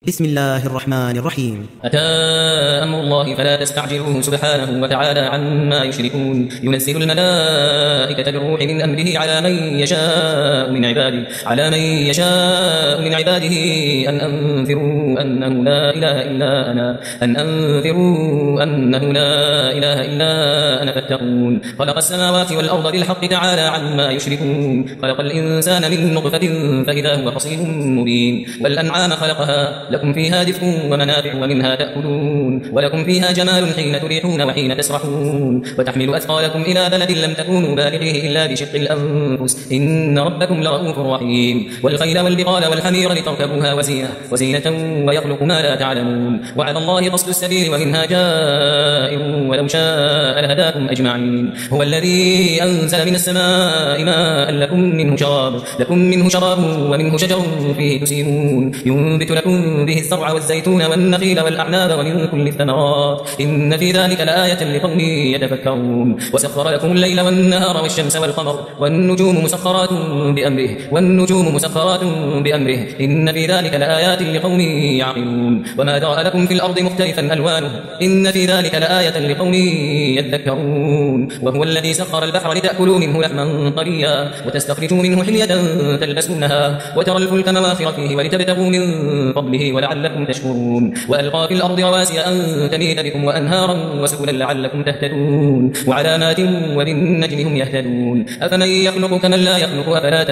بسم الله الرحمن الرحيم. أتى أمر الله فلا تستعجلوه سبحانه وتعالى عما يشركون. ينزل الملائكة بالروح من أمره على من يشاء من عباده أن أنذروا أنه لا إله إلا أنا فاتقون. خلق السماوات والأرض بالحق تعالى عما يشركون. خلق الإنسان من نطفة فإذا هو خصيم مبين. والأنعام خلقها لكم فيها دفء ومنافع ومنها تأكلون ولكم فيها جمال حين تريحون وحين تسرحون وتحمل أثقالكم إلى بلد لم تكونوا بالغيه إلا بشق الأنفس إن ربكم لرؤوف رحيم. والخيل والبغال والحمير لتركبوها وزينة ويخلق ما لا تعلمون. وعلى الله قصد السبيل ومنها جائر ولو شاء لهداكم أجمعين. هو الذي أنزل من السماء ماء لكم منه شراب ومنه شجر فيه تسيمون. ينبت لكم به الزرع والزيتون والنخيل والأعناب ومن كل الثمرات إن في ذلك لآية لقوم يتفكرون. وسخر لكم الليل والنهار والشمس والقمر والنجوم مسخرات بأمره إن في ذلك لآيات لقوم يعقلون. وما ذرأ لكم في الأرض مختلفا ألوانه إن في ذلك لآية لقوم يذكرون. وهو الذي سخر البحر لتأكلوا منه لحما طريا وتستخرجوا منه حلية تلبسونها وترى الفلك مواخر فيه ولتبتغوا من فضله ولعلكم تشكرون. وألقى في الأرض رواسي أن تميد بكم وأنهارا وسبلا لعلكم تهتدون وعلامات وبالنجم هم يهتدون. أفمن يخلق كمن لا يخلق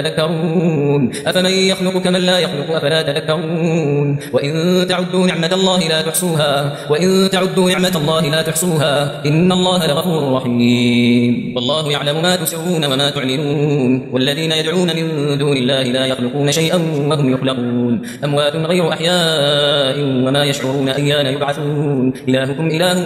أفلا تذكرون. وإن تعدوا نعمة الله لا تحصوها إن الله لغفور رحيم. والله يعلم ما تسرون وما تعلنون. والذين يدعون من دون الله لا يخلقون شيئا وهم يخلقون أموات غير أحياء وما يشعرون أيان يبعثون. إلهكم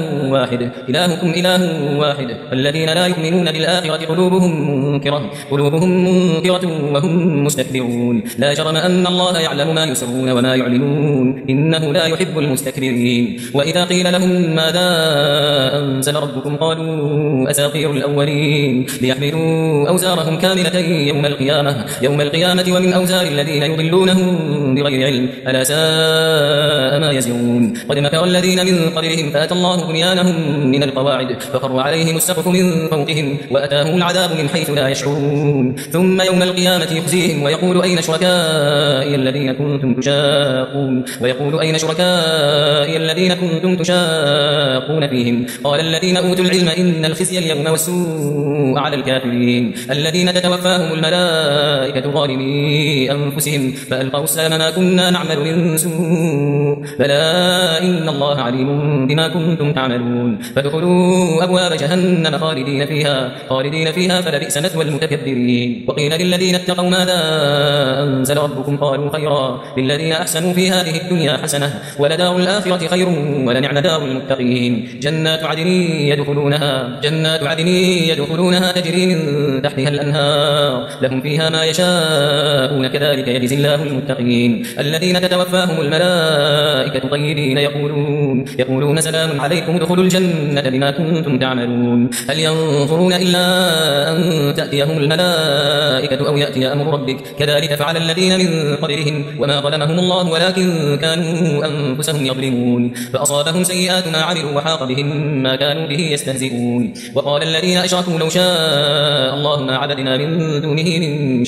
إله واحد الذين لا يؤمنون بالآخرة قلوبهم منكرة وهم مستكبرون. لا جرم أن الله يعلم ما يسرون وما يعلنون إنه لا يحب المستكبرين. وإذا قيل لهم ماذا أنزل ربكم قالوا أساطير الأولين ليحملوا أوزارهم كاملة يوم القيامة ومن أوزار الذين يضلونهم بغير علم ألا ساء ما يزرون. قد مكر الذين من قبلهم فأتى الله بنيانهم من القواعد فخر عليهم السقف من فوقهم وأتاهم العذاب من حيث لا يشعرون. ثم يوم القيامة يخزيهم ويقول أين شركائي الذين كنتم تشاقون فيهم قال الذين أوتوا العلم إن الخزي اليوم والسوء على الكافرين الذين تتوفاهم الملائكة ظالمي أنفسهم فألقوا السلام ما كنا نعمل من سوء بلى إن الله عليم بما كنتم تعملون. فادخلوا أبواب جهنم خالدين فيها فلبئس مثوى المتكبرين. وقيل للذين اتقوا ماذا أنزل ربكم قالوا خيرا للذين أحسنوا في هذه الدنيا حسنة ولدار الآخرة خير ولنعم دار المتقين. جنات عدن يدخلونها تجري من تحتها الأنهار لهم فيها ما يشاءون كذلك يجزي الله المتقين. الذين تتوفاهم الملائكة طيبين يقولون سلام عليكم ادخلوا الجنة بما كنتم تعملون. هل ينظرون إلا أن تأتيهم الملائكة أو يأتي أمر ربك كذلك فعل الذين من قبلهم وما ظلمهم الله ولكن كانوا أنفسهم يظلمون. فأصابهم سيئات ما عملوا وحاق بهم ما كانوا به يستهزئون. وقال الذين أشركوا لو شاء الله ما عبدنا من دونه من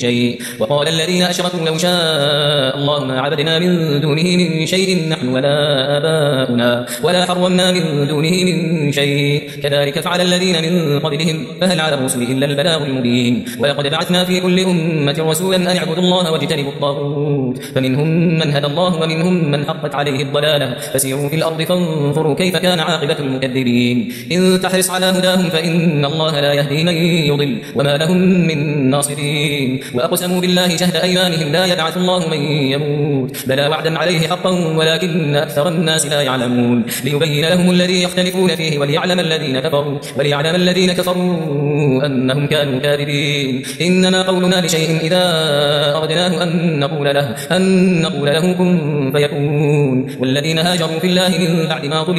شيء نحن ولا آباؤنا ولا حرمنا من دونه من شيء كذلك فعل الذين من قبلهم فهل على الرسل إلا البلاغ المبين. ولقد بعثنا في كل أمة رسولا أن اعبدوا الله واجتنبوا الطاغوت فمنهم من هدى الله ومنهم من حقت عليه الضلالة فسيروا في الأرض فانظروا كيف كان عاقبة المكذبين. إن تحرص على هداهم فإن الله لا يهدي من يضل وما لهم من ناصرين. وأقسموا بالله جهد أيمانهم لا يبعث الله من يموت بلى وعدا عليه حقا ولكن أكثر الناس لا يعلمون. ليبين لهم الذي يختلفون فيه وليعلم الذين كفروا أنهم كانوا كاذبين. إنما قولنا لشيء إذا أردناه أن نقول له كن فيكون. والذين هاجروا في الله من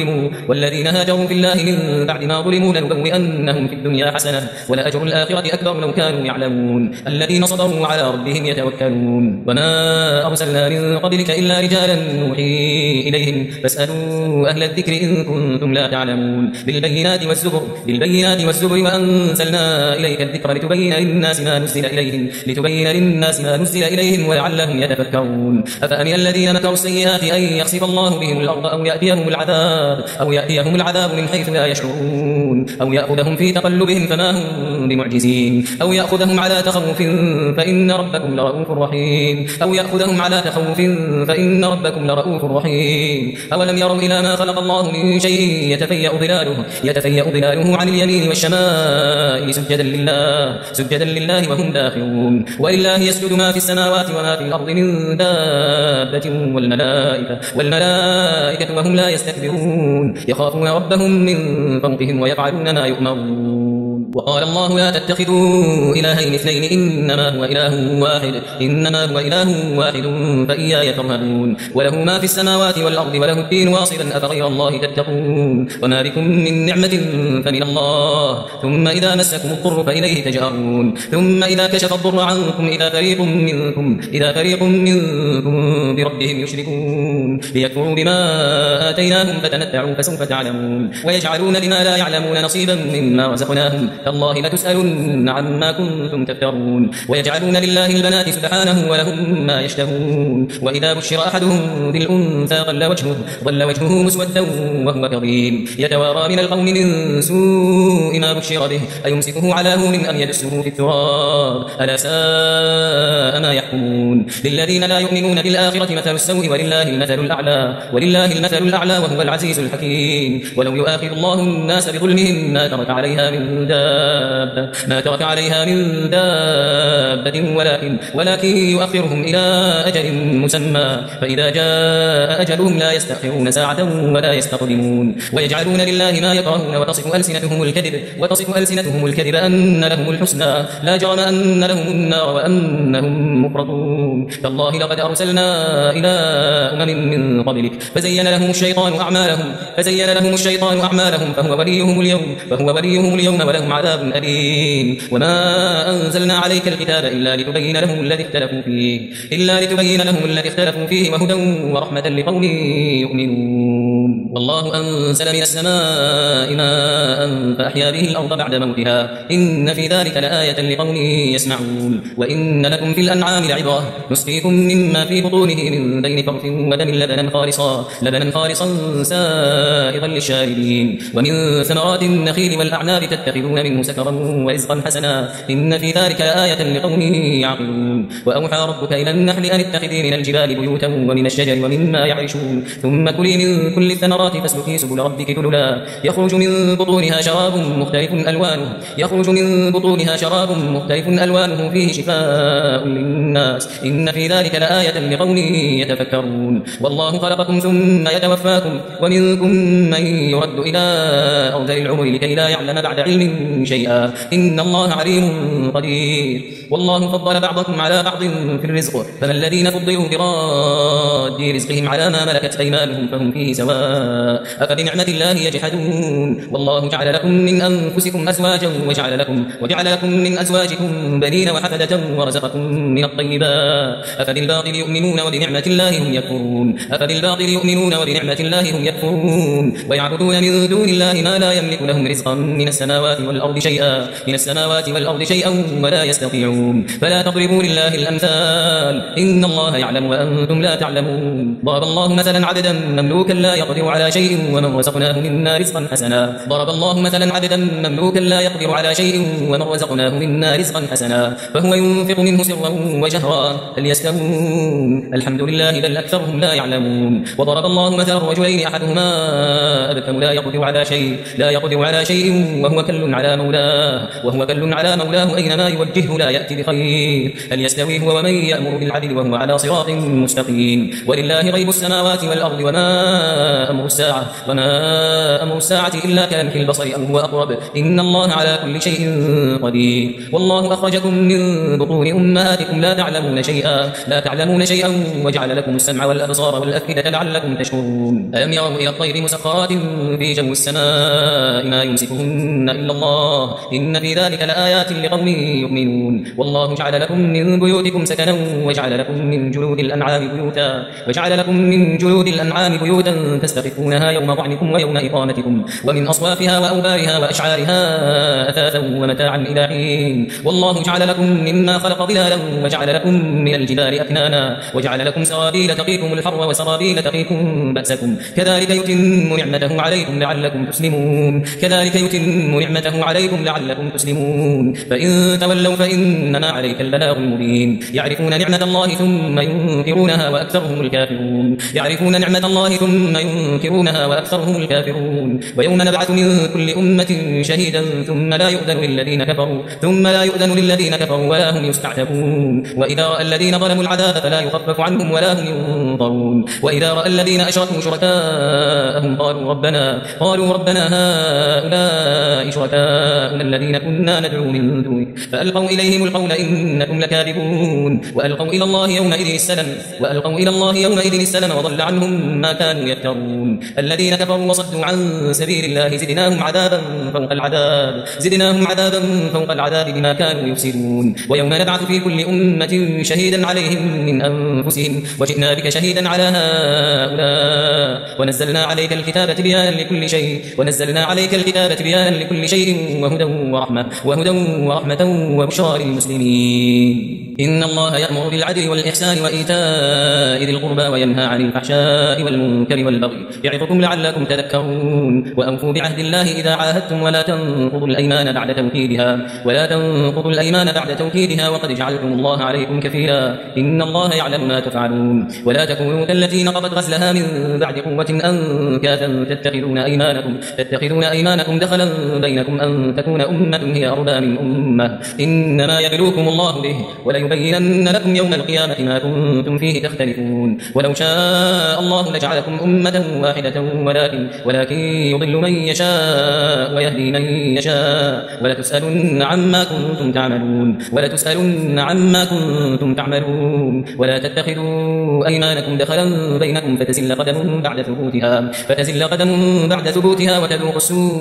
بعد ما ظلموا لنبوئنهم في الدنيا حسنة ولأجر الآخرة أكبر لو كانوا يعلمون. الذين صبروا على ربهم يتوكلون. وما أرسلنا من قبلك إلا رجالا رجالا نوحي إليهم فاسألوا أهل الذكر إن كنتم لا تعلمون بالبينات والزبر وأنزلنا إليك الذكر لتبين للناس ما نزل إليهم ولعلهم يتفكرون أفأمن الذين مكروا السيئات أن يخسف الله بهم الأرض أو يأتيهم العذاب من حيث لا يشعرون أو يأخذهم في تقلبهم فما هم بمعجزين أو يأخذهم على تخوف فإن ربكم لرؤوف رحيم أولم يروا إلى ما خلق الله من شيء يتفيأ ظلاله عن اليمين والشمائل سجدا لله وهم داخرون ولله يسجد ما في السماوات وما في الأرض من دابة والملائكة وهم لا يستكبرون يخافون ربهم من فوقهم ويفعلون ما يؤمرون وقال الله لا تتخذوا إلهين اثنين إنما هو إله واحد فإياي فارهبون وله ما في السماوات والأرض وله الدين واصلا أفغير الله تتقون وما بكم من نعمة فمن الله ثم إذا مسكم الضر فإليه تجأرون ثم إذا كشف الضر عنكم إذا فريق منكم بربهم يشركون ليكفروا بما آتيناهم فتمتعوا فسوف تعلمون ويجعلون لما لا يعلمون نصيبا مما رزقناهم تالله لتسألن عما كنتم تفترون ويجعلون لله البنات سبحانه ولهم ما يشتهون وإذا بشر أحدهم بالأنثى ظل وجهه مسودا وهو كظيم يتوارى من القوم من سوء ما بشر به أيمسكه على هون أم يدسه في التراب ألا ساء ما يحكمون للذين لا يؤمنون بالآخرة مثل السوء ولله المثل الأعلى وهو العزيز الحكيم ولو يؤاخذ الله الناس بظلمهم ما ترك عليها من دابة ولكن يؤخرهم إلى أجل مسمى فإذا جاء أجلهم لا يستأخرون ساعة ولا يستقدمون ويجعلون لله ما يكرهون وتصف ألسنتهم الكذب أن لهم الحسنى لا جرم أن لهم النار وأنهم مفرطون تالله لقد أرسلنا إلى أمم من قبلك فزين لهم الشيطان أعمالهم فهو وليهم اليوم ولهم عذاب أليم وما أنزلنا عليك الكتاب إلا لتبين لهم الذي اختلفوا فيه وهدى ورحمة لقوم يؤمنون والله أنزل من السماء ماء فأحيا به الأرض بعد موتها إن في ذلك لآية لقوم يسمعون وإن لكم في الأنعام لعبرة نسقيكم مما في بطونه من بين فرث ودم لبنا خالصا سائغا للشاربين ومن ثمرات النخيل والأعناب تتخذون منه سكرا ورزقا حسنا إن في ذلك لآية لقوم يعقلون وأوحى ربك إلى النحل أن اتخذي من الجبال بيوتا ومن الشجر ومما يعرشون ثم كلي من كل الثمرات فاسلكي سبل ربك ذللا يخرج من بطونها شراب مختلف ألوانه فيه شفاء للناس إن في ذلك لآية لقوم يتفكرون والله خلقكم ثم يتوفاكم ومنكم من يرد إلى أرذل العمر لكي لا يعلم بعد علم شيئا إن الله عليم قدير والله فضل بعضكم على بعض في الرزق فما الذين فضلوا براد رزقهم على ما ملكت أيمانهم فهم فيه سواء أفبنعمة الله يجحدون والله جعل لكم من أنفسكم أزواجا وجعل لكم من أزواجكم بنين وحفدة ورزقكم من الطيبات أفبالباطل يؤمنون وبنعمة الله هم يكفرون ويعبدون من دون الله ما لا يملك لهم رزقا من السماوات والأرض شيئا ولا يستطيعون فلا تضربوا لله الأمثال إن الله يعلم وأنتم لا تعلمون ضرب الله مثلا عبدا مملوكا لا يقدر على شيء ومن رزقناه منا رزقا حسنا فهو ينفق منه سرا وجهرا هل يستوون الحمد لله بل أكثرهم لا يعلمون وضرب الله مثلا رجلين أحدهما أبكم لا يقدر على شيء وهو كل على مولاه أينما يوجهه لا يأتي بخير هل يستوي هو ومن يأمر بالعدل وهو على صراط مستقيم ولله غيب السماوات والأرض وما أمر الساعة إلا كلمح البصر أو هو أقرب إن الله على كل شيء قدير والله أخرجكم من بطون أمهاتكم لا تعلمون شيئا وجعل لكم السمع والأبصار والأفئدة لعلكم تشكرون ألم يروا إلى الطير مسخرات في جو السماء ما يمسكهن إلا الله الله إن في ذلك لآيات لقوم يؤمنون والله جعل لكم من بيوتكم سكنا وجعل لكم من جلود الأنعام بيوتا تستخفونها يوم ضعنكم ويوم إقامتكم ومن أصوافها وأوبارها وأشعارها أثاثا ومتاعا إلى حين والله جعل لكم مما خلق ظلالا وجعل لكم من الجبال أكنانا وجعل لكم سرابيل تقيكم الحر وسرابيل تقيكم بأسكم كذلك يتم نعمته عليكم لعلكم تسلمون فإن تولوا فإنما عليك البلاغ المبين يعرفون نعمة الله ثم ينكرونها وأكثرهم الكافرون ويوم نبعث من كل أمة شهيدا ثم لا يؤذن للذين كفروا ولا هم يستعتبون وإذا رأى الذين ظلموا العذاب فلا يخفف عنهم ولا هم ينظرون وإذا رأى الذين أشركوا شركاءهم قالوا ربنا هؤلاء شركاؤنا الذين كنا ندعو من دونك فألقوا إليهم القول إنكم لكاذبون وألقوا إلى الله يومئذ السلم وضل عنهم ما كانوا يفترون الذين كفروا وصدوا عن سبيل الله زدناهم عذابا فوق العذاب بما كانوا يفسدون ويوم نبعث في كل أمة شهيدا عليهم من أنفسهم وجئنا بك شهيدا على هؤلاء ونزلنا عليك الكتاب بيانا لكل شيء وهدى ورحمة وبشرى للمسلمين إن الله يأمر بالعدل والإحسان وإيتاء ذي القربى وينهى عن الفحشاء والمنكر والبغي يعظكم لعلكم تذكرون وأوفوا بعهد الله إذا عاهدتم ولا تنقضوا الأيمان بعد توكيدها وقد جعلتم الله عليكم كفيلا إن الله يعلم ما تفعلون ولا تكونوا كالتي نقضت غزلها من بعد قوة أنكاثا تتخذون أيمانكم دخلا بينكم أن تكون أمة هي أربى من أمة إنما يبلوكم الله به وليبينن لكم يوم القيامة ما كنتم فيه تختلفون ولو شاء الله لجعلكم أمة واحدة ولكن يضل من يشاء ويهدي من يشاء ولتسألن عما كنتم تعملون ولا تتخذوا أيمانكم دخلا بينكم فتزل قدم بعد ثبوتها وتذوقوا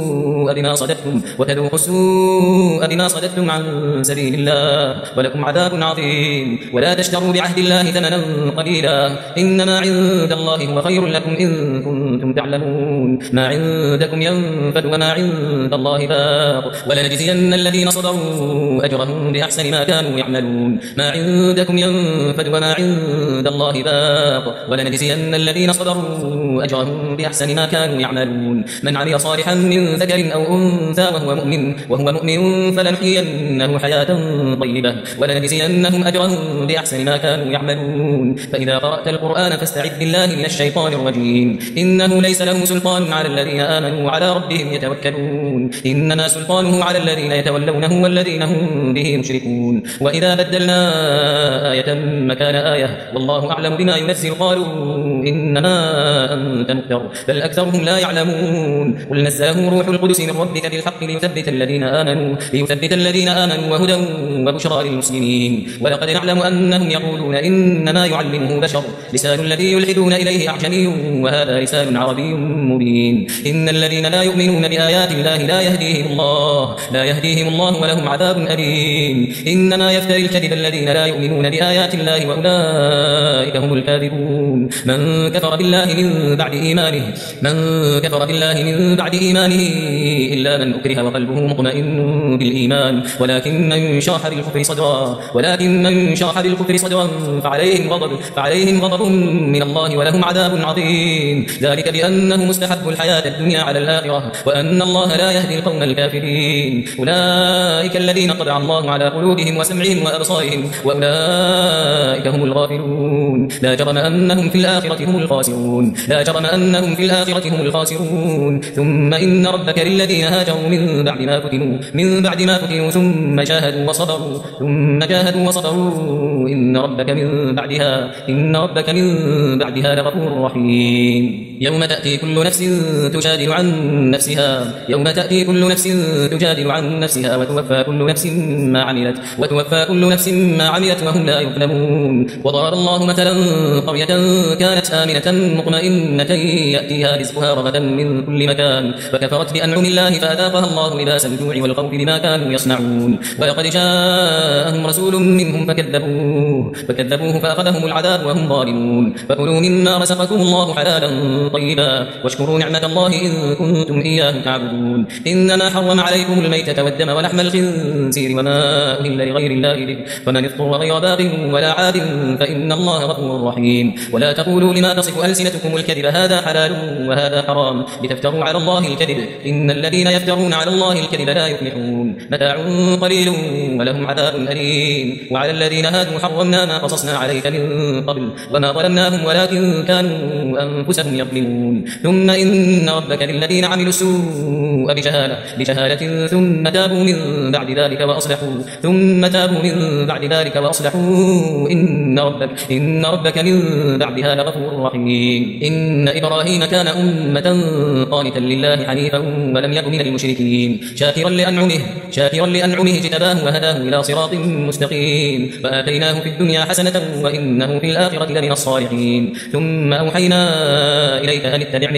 السوء بما صددتم عن سبيل الله ولكم عذاب عظيم ولا تشتروا بعهد الله ثمنا قليلا إنما عند الله هو خير لكم إن كنتم تعلمون ما عندكم ينفد وما عند الله باق ولنجزين الذين صبروا أجرهم بأحسن ما كانوا يعملون ما عندكم ينفد وما عند الله باق ولنجزين الذين صبروا أجرهم بأحسن ما كانوا يعملون من عمل صالحا من ذكر أو أنثى وهو مؤمن فلنحيينه حياة طيبة ولنجزينهم أجرهم بأحسن ما كانوا يعملون فإذا قرأت القرآن فاستعذ بالله من الشيطان الرجيم إنه ليس له سلطان على الذين آمنوا وعلى ربهم يتوكلون إنما سلطانه على الذين يتولونه والذين هم به مشركون وإذا بدلنا آية مكان آية والله أعلم بما ينزل قالوا إنما أنت مفتر بل أكثرهم لا يعلمون قل نزله روح القدس من ربك بالحق ليثبت الذين آمنوا وهدى وبشرى للمسلمين ولقد نعلم أنهم يقولون إنما يعلمه بشر لسان الذي يلحدون إليه أعجمي وهذا لسان عربي مبين إن الذين لا يؤمنون بآيات الله لا يهديهم الله ولهم عذاب أليم إنما يفتري الكذب الذين لا يؤمنون بآيات الله وأولئك هم الكاذبون من كفر بالله من بعد إيمانه إلا من أكره وقلبه مطمئن بالإيمان ولكن من شرح بالكفر صدرا فعليهم غضب من الله ولهم عذاب عظيم ذلك بأنه مستحب الحياة الدنيا على الآخرة وأن الله لا يهدي القوم الكافرين أولئك الذين طبع الله على قلوبهم وسمعهم وأبصارهم وأولئك هم الغافلون لا جرم أنهم في الآخرة هم الخاسرون ثم إن ربك للذين هاجروا من بعد ما فتنوا ثم جاهدوا وصبروا إن ربك من بعدها لغفور رحيم يوم تأتي كل نفس تجادل عن نفسها وتوفى كل نفس ما عملت وهم لا يظلمون وضرب الله مثلا قرية كانت آمنة مطمئنة مطمئنة يأتيها رزقها رغدا من كل مكان فكفرت بأنعم الله فأذاقها الله لباس الجوع والخوف بما كانوا يصنعون ولقد جاءهم رسول منهم فكذبوه فأخذهم العذاب وهم ظالمون فكلوا مما رزقكم الله حلالا طيبا واشكروا نعمة الله إن كنتم إياه تعبدون إنما حرم عليكم الميتة والدم ولحم الخنزير وما أهل لغير الله به فمن اضطر غير باغ ولا عاد فإن الله غفور رحيم ولا تقولوا لما تصف ألسنتكم الكذب هذا حلال وهذا حرام لتفتروا على الله الكذب إن الذين يفترون على الله الكذب لا يفلحون متاع قليل ولهم عذاب أليم وعلى الذين هادوا حرمنا ما قصصنا عليك من قبل وما ظلمناهم ولكن كانوا أنفسهم يظلمون ثم إن ربك للذين عملوا السوء بجهالة ثم تابوا من بعد ذلك وأصلحوا إن ربك من بعدها لغفور رحيم إن إبراهيم كان أمة قانتا لله حنيفا ولم يكن من المشركين شاكرا لأنعمه اجتباه وهداه إلى صراط مستقيم فآتيناه في الدنيا حسنة وإنه في الآخرة لمن الصالحين ثم أوحينا إليك أن اتبع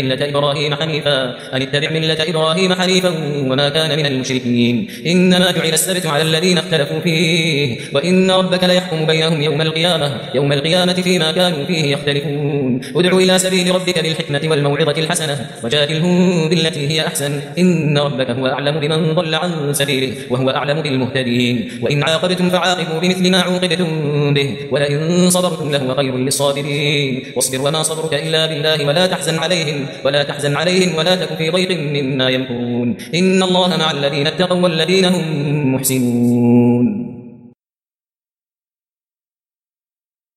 ملة إبراهيم حنيفا وما كان من المشركين إنما جعل السبت على الذين اختلفوا فيه وإن ربك ليحكم بينهم يوم القيامة فيما كانوا فيه يختلفون ادع إلى سبيل ربك بالحكمة والموعظة الحسنة وجادلهم بالتي هي أحسن إن ربك هو أعلم بمن ضل عن سبيله وهو أعلم بالمهتدين وإن عاقبتم فعاقبوا بمثل ما عوقبتم به ولئن صبرتم لهو خير للصابرين واصبر وما صبرك إلا بالله ولا تحزن عليهم ولا تك في ضيق مما يمكرون إن الله مع الذين اتقوا والذين هم محسنون